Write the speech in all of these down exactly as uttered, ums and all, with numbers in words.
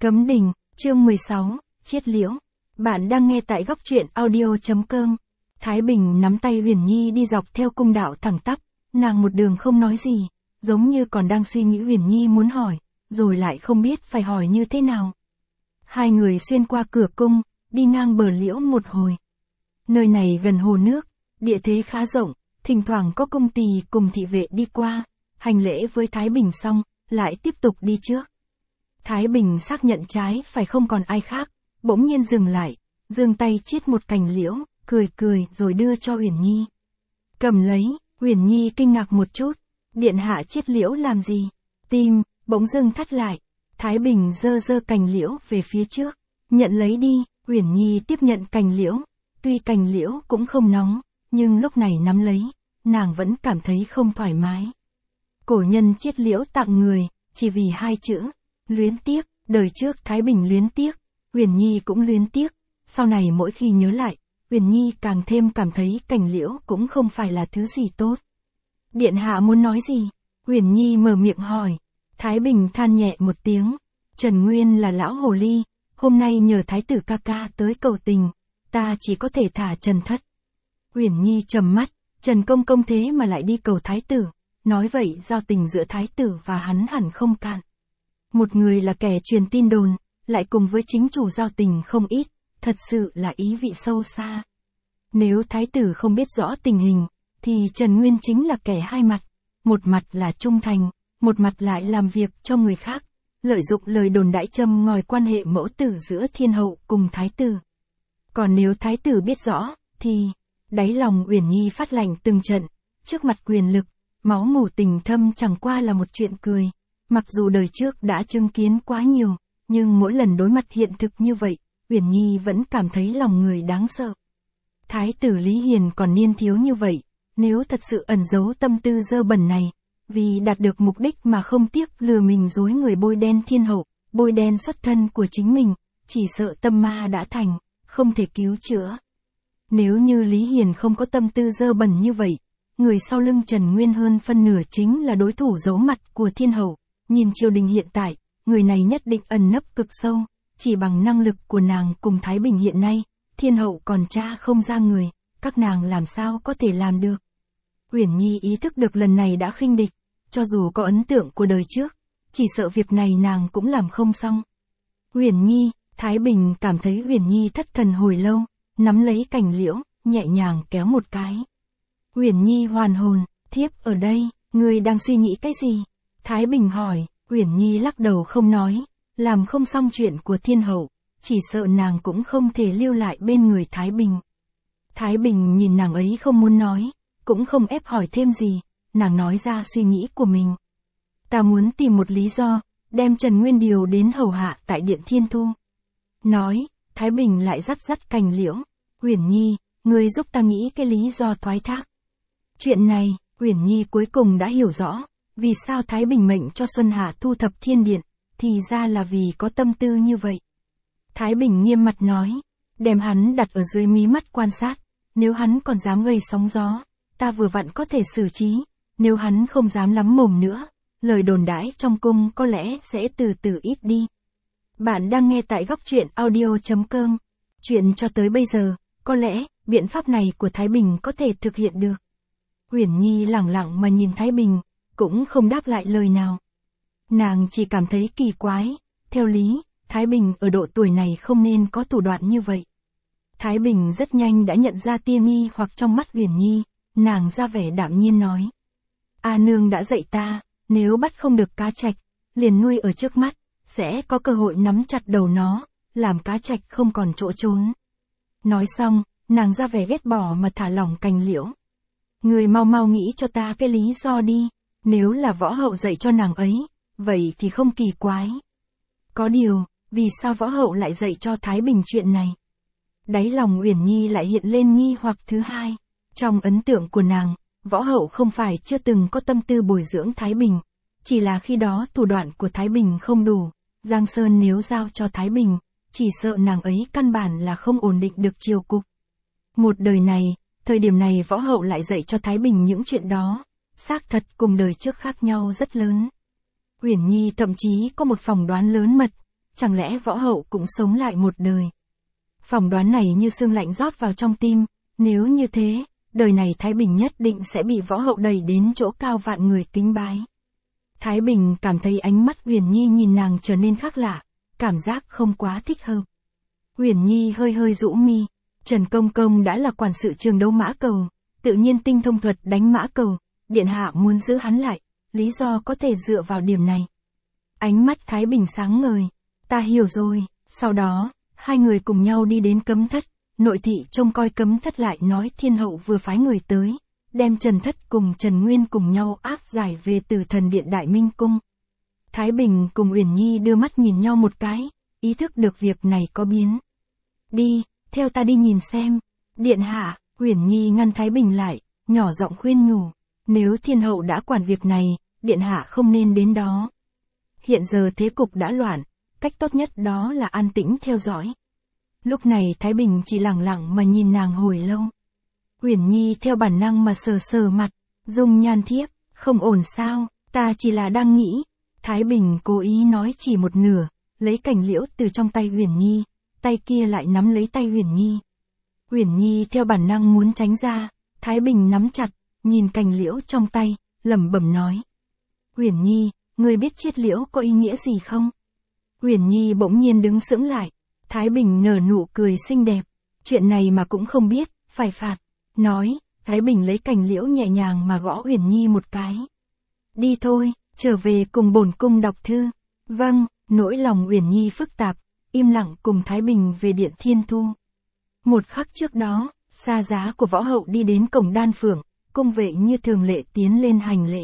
Cấm đình, chương mười sáu, Chiết liễu. Bạn đang nghe tại góc truyện audio chấm com. Thái Bình nắm tay Huyền Nhi đi dọc theo cung đạo thẳng tắp, nàng một đường không nói gì, giống như còn đang suy nghĩ Huyền Nhi muốn hỏi, rồi lại không biết phải hỏi như thế nào. Hai người xuyên qua cửa cung, đi ngang bờ liễu một hồi. Nơi này gần hồ nước, địa thế khá rộng, thỉnh thoảng có cung tỳ cùng thị vệ đi qua, hành lễ với Thái Bình xong, lại tiếp tục đi trước. Thái Bình xác nhận trái phải không còn ai khác, bỗng nhiên dừng lại, giương tay chiết một cành liễu, cười cười rồi đưa cho Huyền Nhi. Cầm lấy, Huyền Nhi kinh ngạc một chút, điện hạ chiết liễu làm gì? Tim, bỗng dưng thắt lại, Thái Bình giơ giơ cành liễu về phía trước, nhận lấy đi, Huyền Nhi tiếp nhận cành liễu, tuy cành liễu cũng không nóng, nhưng lúc này nắm lấy, nàng vẫn cảm thấy không thoải mái. Cổ nhân chiết liễu tặng người, chỉ vì hai chữ, luyến tiếc, đời trước Thái Bình luyến tiếc, Huyền Nhi cũng luyến tiếc, sau này mỗi khi nhớ lại, Huyền Nhi càng thêm cảm thấy cành liễu cũng không phải là thứ gì tốt. Điện hạ muốn nói gì? Huyền Nhi mở miệng hỏi. Thái Bình than nhẹ một tiếng, Trần Nguyên là lão hồ ly, hôm nay nhờ thái tử ca ca tới cầu tình, ta chỉ có thể thả Trần thất. Huyền Nhi trầm mắt, Trần công công thế mà lại đi cầu thái tử, nói vậy giao tình giữa thái tử và hắn hẳn không cạn. Một người là kẻ truyền tin đồn, lại cùng với chính chủ giao tình không ít, thật sự là ý vị sâu xa. Nếu thái tử không biết rõ tình hình, thì Trần Nguyên chính là kẻ hai mặt, một mặt là trung thành, một mặt lại làm việc cho người khác, lợi dụng lời đồn đãi châm ngòi quan hệ mẫu tử giữa thiên hậu cùng thái tử. Còn nếu thái tử biết rõ, thì, đáy lòng Uyển Nhi phát lạnh từng trận, trước mặt quyền lực, máu mủ tình thâm chẳng qua là một chuyện cười. Mặc dù đời trước đã chứng kiến quá nhiều, nhưng mỗi lần đối mặt hiện thực như vậy, Uyển Nhi vẫn cảm thấy lòng người đáng sợ. Thái tử Lý Hiền còn niên thiếu như vậy, nếu thật sự ẩn giấu tâm tư dơ bẩn này, vì đạt được mục đích mà không tiếc lừa mình dối người bôi đen thiên hậu, bôi đen xuất thân của chính mình, chỉ sợ tâm ma đã thành, không thể cứu chữa. Nếu như Lý Hiền không có tâm tư dơ bẩn như vậy, người sau lưng Trần Nguyên hơn phân nửa chính là đối thủ giấu mặt của thiên hậu. Nhìn triều đình hiện tại, người này nhất định ẩn nấp cực sâu, chỉ bằng năng lực của nàng cùng Thái Bình hiện nay, thiên hậu còn tra không ra người, các nàng làm sao có thể làm được. Uyển Nhi ý thức được lần này đã khinh địch, cho dù có ấn tượng của đời trước, chỉ sợ việc này nàng cũng làm không xong. Uyển Nhi, Thái Bình cảm thấy Uyển Nhi thất thần hồi lâu, nắm lấy cành liễu, nhẹ nhàng kéo một cái. Uyển Nhi hoàn hồn, thiếp ở đây, ngươi đang suy nghĩ cái gì? Thái Bình hỏi, Uyển Nhi lắc đầu không nói, làm không xong chuyện của thiên hậu, chỉ sợ nàng cũng không thể lưu lại bên người Thái Bình. Thái Bình nhìn nàng ấy không muốn nói, cũng không ép hỏi thêm gì, nàng nói ra suy nghĩ của mình. Ta muốn tìm một lý do, đem Trần Nguyên điều đến hầu hạ tại Điện Thiên Thu. Nói, Thái Bình lại dắt dắt cành liễu, Uyển Nhi, ngươi giúp ta nghĩ cái lý do thoái thác. Chuyện này, Uyển Nhi cuối cùng đã hiểu rõ. Vì sao Thái Bình mệnh cho Xuân Hạ thu thập thiên điện, thì ra là vì có tâm tư như vậy. Thái Bình nghiêm mặt nói, đem hắn đặt ở dưới mí mắt quan sát, nếu hắn còn dám gây sóng gió, ta vừa vặn có thể xử trí, nếu hắn không dám lắm mồm nữa, lời đồn đãi trong cung có lẽ sẽ từ từ ít đi. Bạn đang nghe tại góc truyện audio chấm com. Chuyện cho tới bây giờ, có lẽ, biện pháp này của Thái Bình có thể thực hiện được. Uyển Nhi lẳng lặng mà nhìn Thái Bình, cũng không đáp lại lời nào. Nàng chỉ cảm thấy kỳ quái, theo lý, Thái Bình ở độ tuổi này không nên có thủ đoạn như vậy. Thái Bình rất nhanh đã nhận ra tia nghi hoặc trong mắt Uyển Nhi, nàng ra vẻ đạm nhiên nói. A nương đã dạy ta, nếu bắt không được cá trạch, liền nuôi ở trước mắt, sẽ có cơ hội nắm chặt đầu nó, làm cá trạch không còn chỗ trốn. Nói xong, nàng ra vẻ ghét bỏ mà thả lỏng cành liễu. Người mau mau nghĩ cho ta cái lý do đi. Nếu là võ hậu dạy cho nàng ấy, vậy thì không kỳ quái. Có điều, vì sao võ hậu lại dạy cho Thái Bình chuyện này? Đáy lòng Uyển Nhi lại hiện lên nghi hoặc thứ hai. Trong ấn tượng của nàng, võ hậu không phải chưa từng có tâm tư bồi dưỡng Thái Bình, chỉ là khi đó thủ đoạn của Thái Bình không đủ, Giang Sơn nếu giao cho Thái Bình, chỉ sợ nàng ấy căn bản là không ổn định được triều cục. Một đời này, thời điểm này võ hậu lại dạy cho Thái Bình những chuyện đó. Xác thật cùng đời trước khác nhau rất lớn. Uyển Nhi thậm chí có một phỏng đoán lớn mật, chẳng lẽ võ hậu cũng sống lại một đời? Phỏng đoán này như sương lạnh rót vào trong tim, nếu như thế, đời này Thái Bình nhất định sẽ bị võ hậu đẩy đến chỗ cao vạn người kính bái. Thái Bình cảm thấy ánh mắt Uyển Nhi nhìn nàng trở nên khác lạ, cảm giác không quá thích hợp. Uyển Nhi hơi hơi rũ mi, Trần Công Công đã là quản sự trường đấu mã cầu, tự nhiên tinh thông thuật đánh mã cầu, điện hạ muốn giữ hắn lại, lý do có thể dựa vào điểm này. Ánh mắt Thái Bình sáng ngời, ta hiểu rồi, sau đó, hai người cùng nhau đi đến cấm thất, nội thị trông coi cấm thất lại nói Thiên hậu vừa phái người tới, đem Trần Thất cùng Trần Nguyên cùng nhau áp giải về từ thần điện Đại Minh Cung. Thái Bình cùng Uyển Nhi đưa mắt nhìn nhau một cái, ý thức được việc này có biến. Đi, theo ta đi nhìn xem. Điện hạ, Uyển Nhi ngăn Thái Bình lại, nhỏ giọng khuyên nhủ, nếu Thiên hậu đã quản việc này, điện hạ không nên đến đó. Hiện giờ thế cục đã loạn, cách tốt nhất đó là an tĩnh theo dõi. Lúc này Thái Bình chỉ lặng lặng mà nhìn nàng hồi lâu. Uyển Nhi theo bản năng mà sờ sờ mặt, dung nhan thiếp, không ổn sao, ta chỉ là đang nghĩ. Thái Bình cố ý nói chỉ một nửa, lấy cành liễu từ trong tay Uyển Nhi, tay kia lại nắm lấy tay Uyển Nhi. Uyển Nhi theo bản năng muốn tránh ra, Thái Bình nắm chặt, nhìn cành liễu trong tay, lẩm bẩm nói. Uyển Nhi, ngươi biết chiết liễu có ý nghĩa gì không? Uyển Nhi bỗng nhiên đứng sững lại, Thái Bình nở nụ cười xinh đẹp, chuyện này mà cũng không biết, phải phạt. Nói, Thái Bình lấy cành liễu nhẹ nhàng mà gõ Uyển Nhi một cái. Đi thôi, trở về cùng bổn cung đọc thư. Vâng, nỗi lòng Uyển Nhi phức tạp, im lặng cùng Thái Bình về điện Thiên Thu. Một khắc trước đó, xa giá của võ hậu đi đến cổng Đan Phượng, cung vệ như thường lệ tiến lên hành lễ.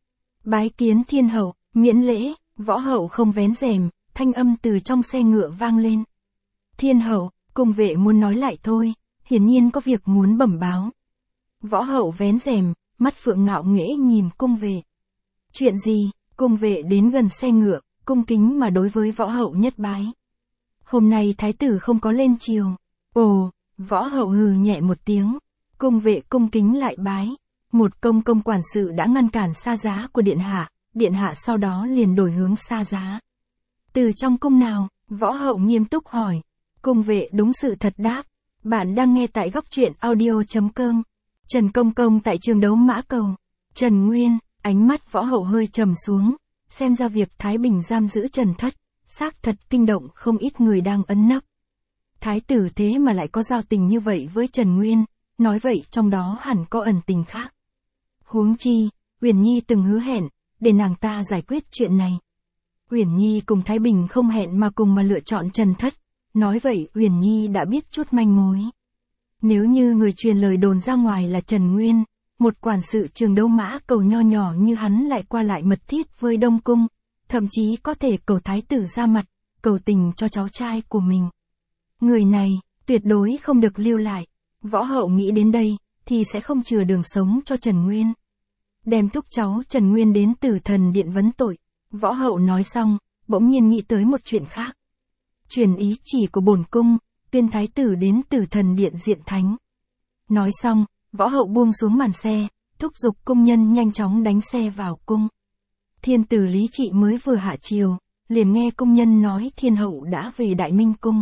Bái kiến Thiên hậu, miễn lễ, võ hậu không vén rèm, thanh âm từ trong xe ngựa vang lên. Thiên hậu, cung vệ muốn nói lại thôi, hiển nhiên có việc muốn bẩm báo. Võ hậu vén rèm, mắt phượng ngạo nghễ nhìn cung vệ. Chuyện gì? Cung vệ đến gần xe ngựa, cung kính mà đối với võ hậu nhất bái. Hôm nay thái tử không có lên triều. Ồ, võ hậu hừ nhẹ một tiếng. Cung vệ cung kính lại bái. Một công công quản sự đã ngăn cản xa giá của điện hạ, điện hạ sau đó liền đổi hướng xa giá. Từ trong cung nào? Võ hậu nghiêm túc hỏi. Cung vệ đúng sự thật đáp. Bạn đang nghe tại góc truyện audio chấm com. Trần Công Công tại trường đấu mã cầu. Trần Nguyên, ánh mắt võ hậu hơi trầm xuống, xem ra việc Thái Bình giam giữ Trần Thất, xác thật kinh động không ít người đang ấn nấp. Thái tử thế mà lại có giao tình như vậy với Trần Nguyên, nói vậy trong đó hẳn có ẩn tình khác. Huống chi, Uyển Nhi từng hứa hẹn, để nàng ta giải quyết chuyện này. Uyển Nhi cùng Thái Bình không hẹn mà cùng mà lựa chọn Trần Thất, nói vậy Uyển Nhi đã biết chút manh mối. Nếu như người truyền lời đồn ra ngoài là Trần Nguyên, một quản sự trường đấu mã cầu nho nhỏ như hắn lại qua lại mật thiết với Đông Cung, thậm chí có thể cầu thái tử ra mặt, cầu tình cho cháu trai của mình. Người này, tuyệt đối không được lưu lại. Võ hậu nghĩ đến đây, thì sẽ không chừa đường sống cho Trần Nguyên. Đem thúc cháu Trần Nguyên đến Tử Thần Điện vấn tội. Võ hậu nói xong, bỗng nhiên nghĩ tới một chuyện khác. Truyền ý chỉ của bổn cung, tuyên thái tử đến Tử Thần Điện diện thánh. Nói xong, võ hậu buông xuống màn xe, thúc giục cung nhân nhanh chóng đánh xe vào cung. Thiên tử Lý Trị mới vừa hạ triều, liền nghe cung nhân nói Thiên hậu đã về Đại Minh Cung.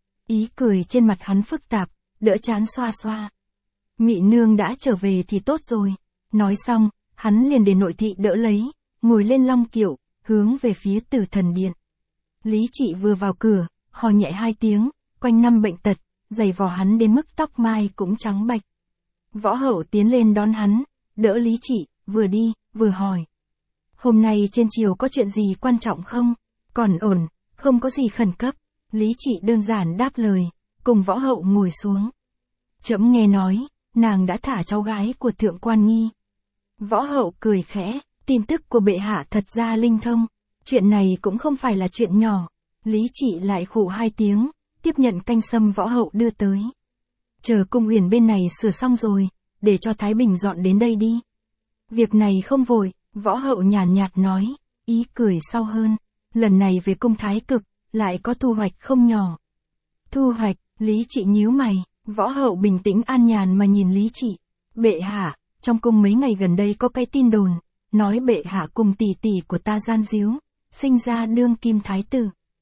Ý cười trên mặt hắn phức tạp, đỡ trán xoa xoa. Mị nương đã trở về thì tốt rồi. Nói xong, hắn liền để nội thị đỡ lấy, ngồi lên long kiệu, hướng về phía Tử Thần Điện. Lý Trị vừa vào cửa, hò nhẹ hai tiếng, quanh năm bệnh tật, giày vò hắn đến mức tóc mai cũng trắng bạch. Võ hậu tiến lên đón hắn, đỡ Lý Trị, vừa đi, vừa hỏi. Hôm nay trên triều có chuyện gì quan trọng không? Còn ổn, không có gì khẩn cấp. Lý Trị đơn giản đáp lời, cùng võ hậu ngồi xuống. Trẫm nghe nói, nàng đã thả cháu gái của Thượng Quan Nghi. Võ hậu cười khẽ, tin tức của bệ hạ thật ra linh thông. Chuyện này cũng không phải là chuyện nhỏ. Lý Trị lại khụ hai tiếng, tiếp nhận canh sâm võ hậu đưa tới. Chờ cung huyền bên này sửa xong rồi, để cho Thái Bình dọn đến đây đi. Việc này không vội, võ hậu nhàn nhạt nói, ý cười sau hơn. Lần này về cung Thái Cực, lại có thu hoạch không nhỏ. Thu hoạch, Lý Trị nhíu mày, võ hậu bình tĩnh an nhàn mà nhìn Lý Trị. Bệ hạ, trong cung mấy ngày gần đây có cái tin đồn, nói bệ hạ cùng tỷ tỷ của ta gian díu, sinh ra đương kim thái tử.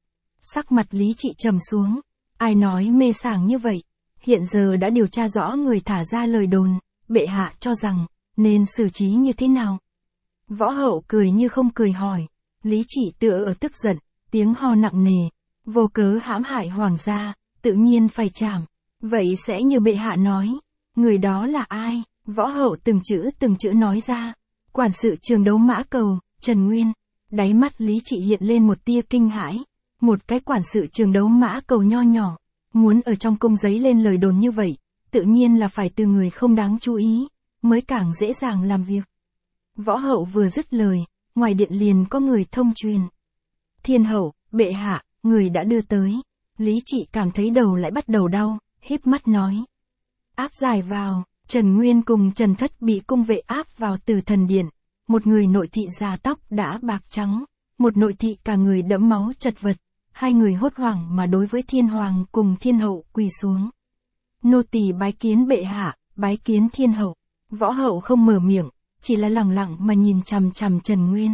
Sắc mặt Lý Trị trầm xuống. Ai nói mê sảng như vậy? Hiện giờ đã điều tra rõ người thả ra lời đồn, bệ hạ cho rằng, nên xử trí như thế nào? Võ Hậu cười như không cười hỏi. Lý Trị tựa ở tức giận, tiếng ho nặng nề. Vô cớ hãm hại hoàng gia, tự nhiên phải trảm. Vậy sẽ như bệ hạ nói. Người đó là ai? Võ Hậu từng chữ từng chữ nói ra. Quản sự trường đấu mã cầu, Trần Nguyên. Đáy mắt Lý Trị hiện lên một tia kinh hãi. Một cái quản sự trường đấu mã cầu nho nhỏ. Muốn ở trong cung giấy lên lời đồn như vậy, tự nhiên là phải từ người không đáng chú ý, mới càng dễ dàng làm việc. Võ Hậu vừa dứt lời, ngoài điện liền có người thông truyền. Thiên hậu, bệ hạ, người đã đưa tới. Lý Trị cảm thấy đầu lại bắt đầu đau, híp mắt nói. Áp giải vào, Trần Nguyên cùng Trần Thất bị cung vệ áp vào Tử Thần Điện. Một người nội thị già tóc đã bạc trắng, một nội thị cả người đẫm máu chật vật. Hai người hốt hoảng mà đối với thiên hoàng cùng thiên hậu quỳ xuống. Nô tỳ bái kiến bệ hạ, bái kiến thiên hậu. Võ Hậu không mở miệng, chỉ là lẳng lặng mà nhìn chằm chằm Trần Nguyên.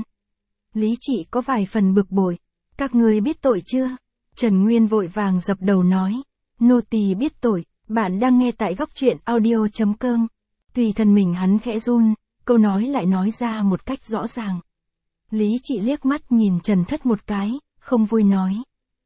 Lý Trị có vài phần bực bội. Các ngươi biết tội chưa? Trần Nguyên vội vàng dập đầu nói. Nô tỳ biết tội, bạn đang nghe tại góc truyện audio chấm com. Tùy thân mình hắn khẽ run, câu nói lại nói ra một cách rõ ràng. Lý Trị liếc mắt nhìn Trần Thất một cái, không vui nói.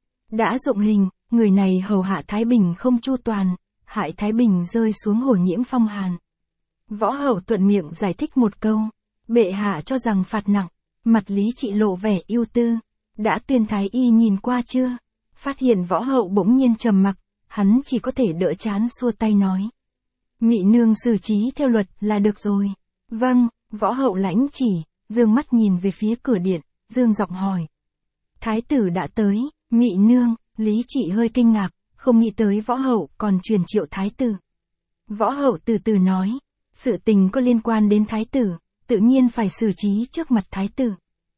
Đã dụng hình, người này hầu hạ Thái Bình không chu toàn, hại Thái Bình rơi xuống hồ nhiễm phong hàn. Võ Hậu thuận miệng giải thích một câu, bệ hạ cho rằng phạt nặng, mặt Lý Trị lộ vẻ ưu tư. Đã tuyên thái y nhìn qua chưa? Phát hiện Võ Hậu bỗng nhiên trầm mặc, hắn chỉ có thể đỡ chán xua tay nói. Mị nương xử trí theo luật là được rồi. Vâng, Võ Hậu lãnh chỉ, dương mắt nhìn về phía cửa điện, dương giọng hỏi. Thái tử đã tới. Mị nương, Lý Trị hơi kinh ngạc, không nghĩ tới Võ Hậu còn truyền triệu thái tử. Võ Hậu từ từ nói, sự tình có liên quan đến thái tử, tự nhiên phải xử trí trước mặt thái tử.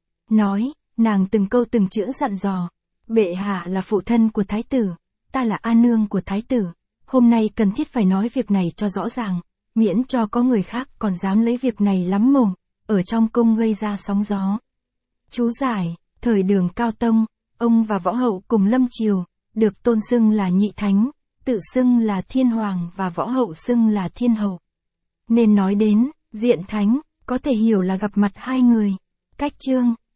Nói, nàng từng câu từng chữ dặn dò, bệ hạ là phụ thân của thái tử, ta là a nương của thái tử, hôm nay cần thiết phải nói việc này cho rõ ràng, miễn cho có người khác còn dám lấy việc này lắm mồm, ở trong cung gây ra sóng gió. Chú giải, thời Đường Cao Tông, ông và Võ Hậu cùng lâm triều, được tôn xưng là nhị thánh, tự xưng là thiên hoàng và Võ Hậu xưng là thiên hậu. Nên nói đến, diện thánh, có thể hiểu là gặp mặt hai người. Cách chương,